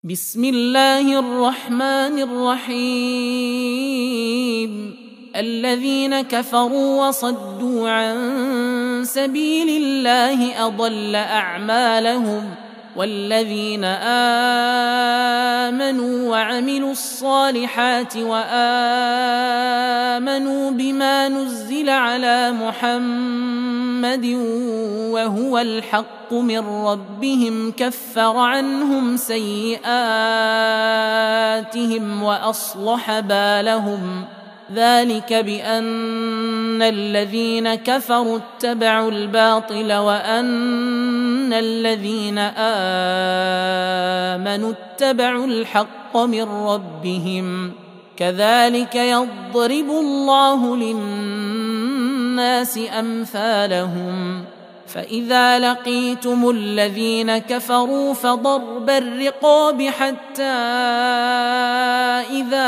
بسم الله الرحمن الرحيم. الذين كفروا وصدوا عن سبيل الله أضل أعمالهم، والذين آمنوا وعملوا الصالحات وآمنوا بما نزل على محمد وهو الحق من ربهم كفر عنهم سيئاتهم وأصلح بالهم. ذلك بأن الذين كفروا اتبعوا الباطل وأن الذين آمنوا اتبعوا الحق من ربهم. كذلك يضرب الله للناس أمثالهم. فإذا لقيتم الذين كفروا فضرب الرقاب حتى إذا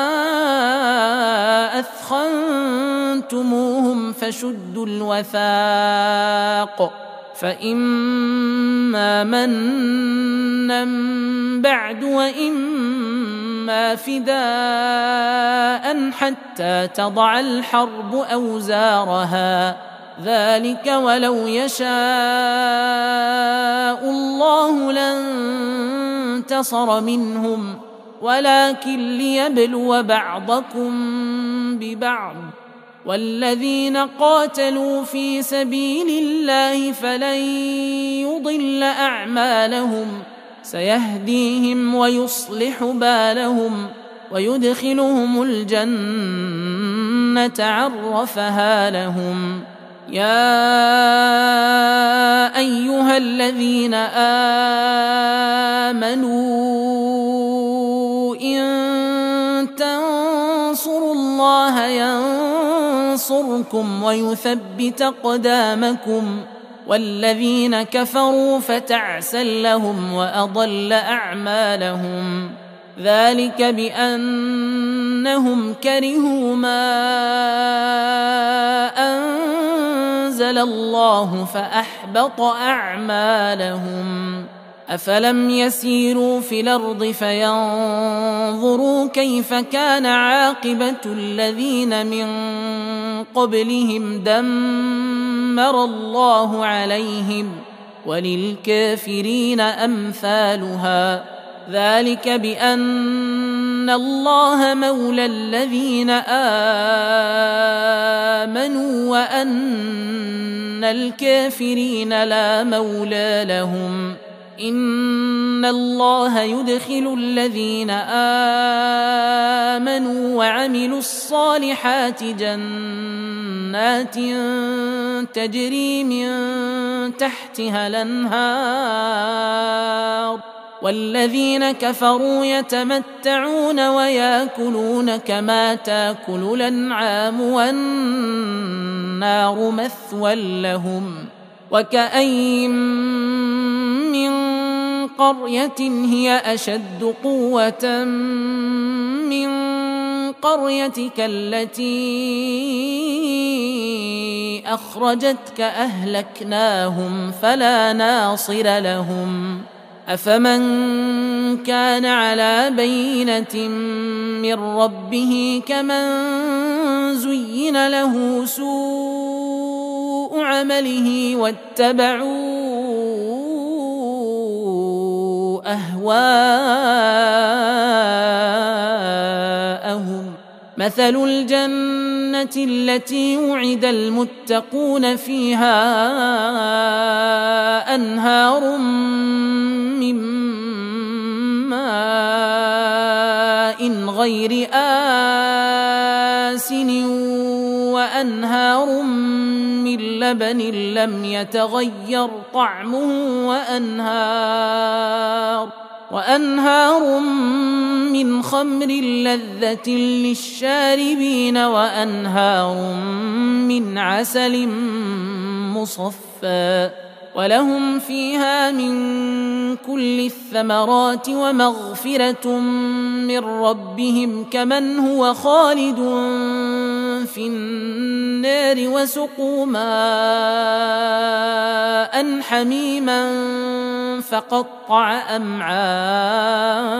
أثخنتموهم فشدوا الوثاق، فإما منا بعد وإما فداء حتى تضع الحرب أوزارها. ذلك ولو يشاء الله لانتصر منهم، ولكن ليبلو بعضكم ببعض. والذين قاتلوا في سبيل الله فلن يضل أعمالهم، سيهديهم ويصلح بالهم ويدخلهم الجنة عرفها لهم. يا أيها الذين آمنوا إن تنصروا الله ينصركم ويثبت أقدامكم، والذين كفروا فتعسا لهم وأضل أعمالهم. ذلك بأنهم كرهوا ما أنزل الله فأحبط أعمالهم. أفلم يسيروا في الأرض فينظروا كيف كان عاقبة الذين من قبلهم دمر الله عليهم، وللكافرين أمثالها. ذلك بأن الله مولى الذين آمنوا وأن الكافرين لا مولى لهم. إن الله يدخل الذين آمنوا وعملوا الصالحات جنات تجري من تحتها الأنهار، والذين كفروا يتمتعون ويأكلون كما تأكل الأنعام والنار مثوى لهم. وكأين من قرية هي أشد قوة من قريتك التي أخرجتك أهلكناهم فلا ناصر لهم. أفمن كان على بينة من ربه كمن زين له سوء عمله واتبعوا أهواءهم. مثل الجنة التي وعد المتقون فيها أنهار من ماء غير آسن وأنهار من لبن لم يتغير طعمه وأنهار من خمر لذة للشاربين وأنهار من عسل مصفى، ولهم فيها من كل الثمرات ومغفرة من ربهم كمن هو خالد في النار وسقوا ماء حميما فقطع أمعاءهم.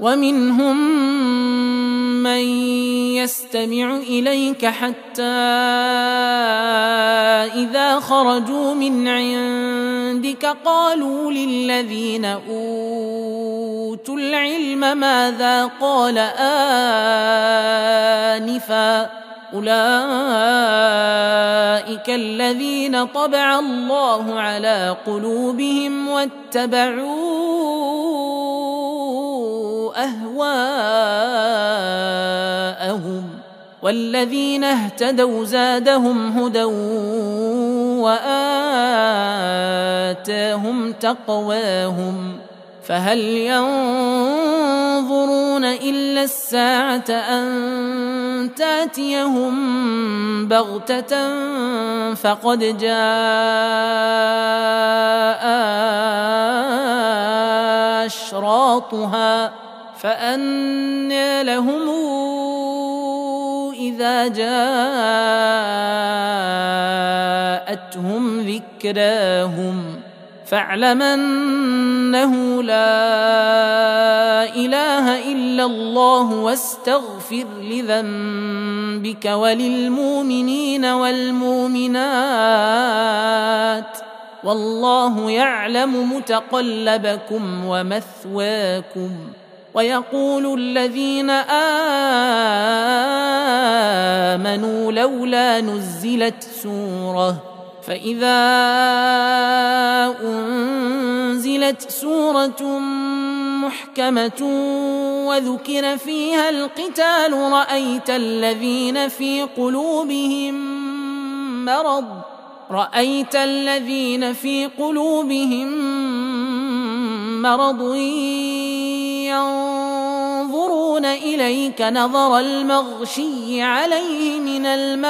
ومنهم من يستمع إليك حتى إذا خرجوا من عندك قالوا للذين أوتوا العلم ماذا قال آنفا أولئك الذين طبع الله على قلوبهم واتبعوا أهواءهم والذين اهتدوا زادهم هدى وآتاهم تقواهم فهل ينظرون إلا الساعة أن تأتيهم بغتة فقد جاء أشراطها فأنى لهم إذا جاءتهم ذكراهم فاعلم أنه لا إله إلا الله واستغفر لذنبك وللمؤمنين والمؤمنات والله يعلم متقلبكم ومثواكم ويقول الذين آمنوا لولا نزلت سورة فإذا أنزلت سورة محكمة وذكر فيها القتال رأيت الذين في قلوبهم مرض ينظرون إليك نظر المغشي عليه من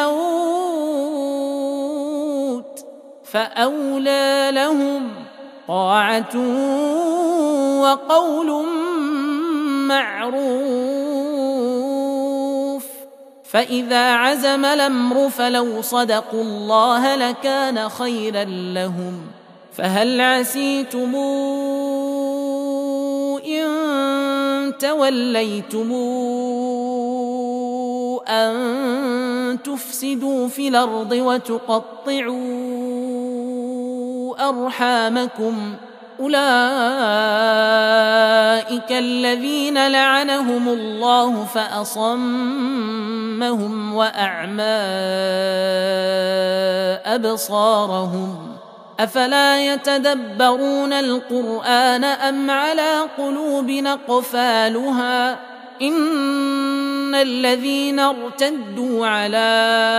الموت فأولى لهم طاعة وقول معروف فإذا عزم الأمر فلو صدقوا الله لكان خيرا لهم فهل عسيتم إن توليتم أن تفسدوا في الأرض وتقطعوا أرحامكم أولئك الذين لعنهم الله فأصمهم وأعمى أبصارهم أفلا يتدبرون القرآن أم على قلوب أقفالها إن الذين ارتدوا على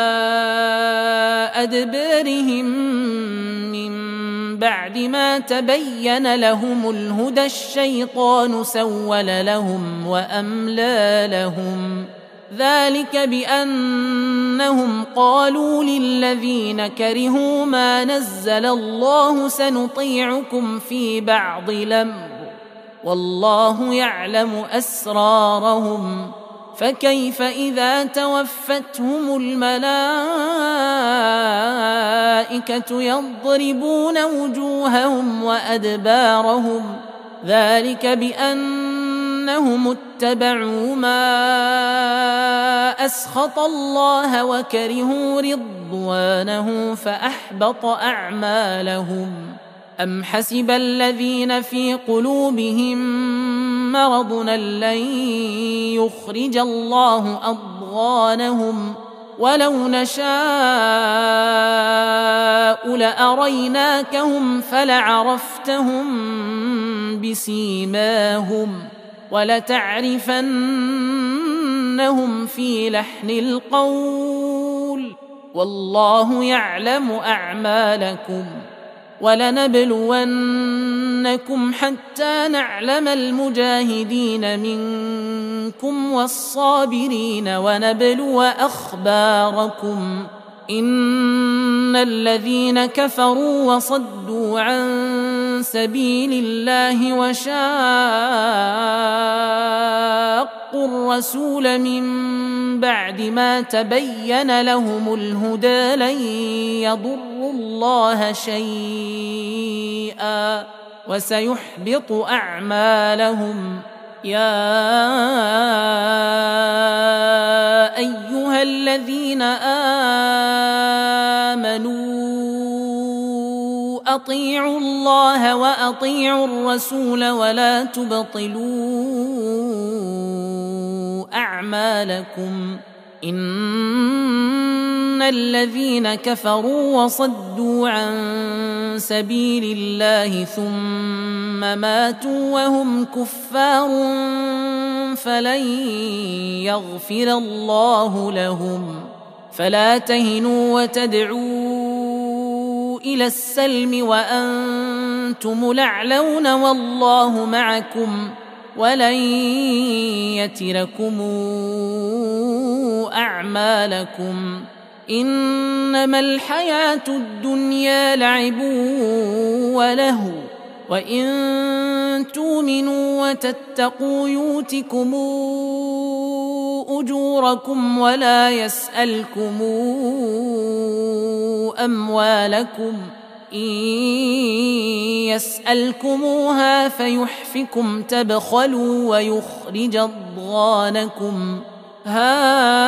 أدبارهم من بعد ما تبين لهم الهدى الشيطان سول لهم وأملى لهم ذلك بأنهم قالوا للذين كرهوا ما نزل الله سنطيعكم في بعض الأمر والله يعلم أسرارهم فكيف إذا توفتهم الملائكة يضربون وجوههم وأدبارهم ذلك بأنهم اتبعوا ما أسخط الله وكرهوا رضوانه فأحبط أعمالهم أم حسب الذين في قلوبهم مرض لن يخرج الله أضغانهم ولو نشاء لأريناكهم فلعرفتهم بسيماهم ولتعرفنهم في لحن القول والله يعلم أعمالكم ولنبلونكم حتى نعلم المجاهدين منكم والصابرين ونبلو أخباركم إن الذين كفروا وصدوا عن سبيل الله وشاقوا الرسول من بعد ما تبين لهم الهدى لن يضروا الله شيئا وسيحبط أعمالهم يا أيها الذين آمنوا أطيعوا الله وأطيعوا الرسول ولا تبطلوا أعمالكم إن الذين كفروا وصدوا عن سبيل الله ثم ماتوا وهم كفار فلن يغفر الله لهم فلا تهنوا وتدعوا إلى السلم وأنتم الأعلون والله معكم ولن يتركم أعمالكم إنما الحياة الدنيا لعب ولهو وإن تؤمنوا وتتقوا يؤتكم أجوركم ولا يسألكم أموالكم إن يسألكموها فيحفكم تبخلوا ويخرج أضغانكم ها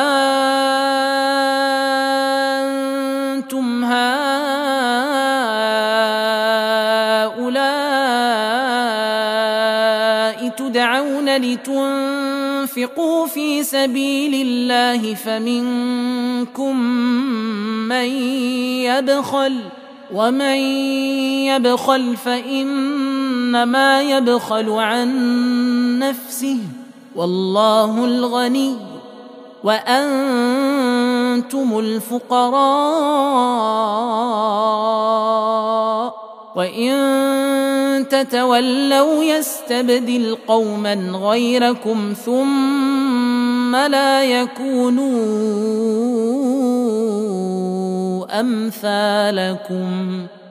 أنتم هؤلاء تدعون لتنفقوا في سبيل الله فمنكم من يبخل ومن يبخل فإنما يبخل عن نفسه والله الغني وأنتم الفقراء وإن تتولوا يستبدل قوما غيركم ثم لا يكونوا أمثالكم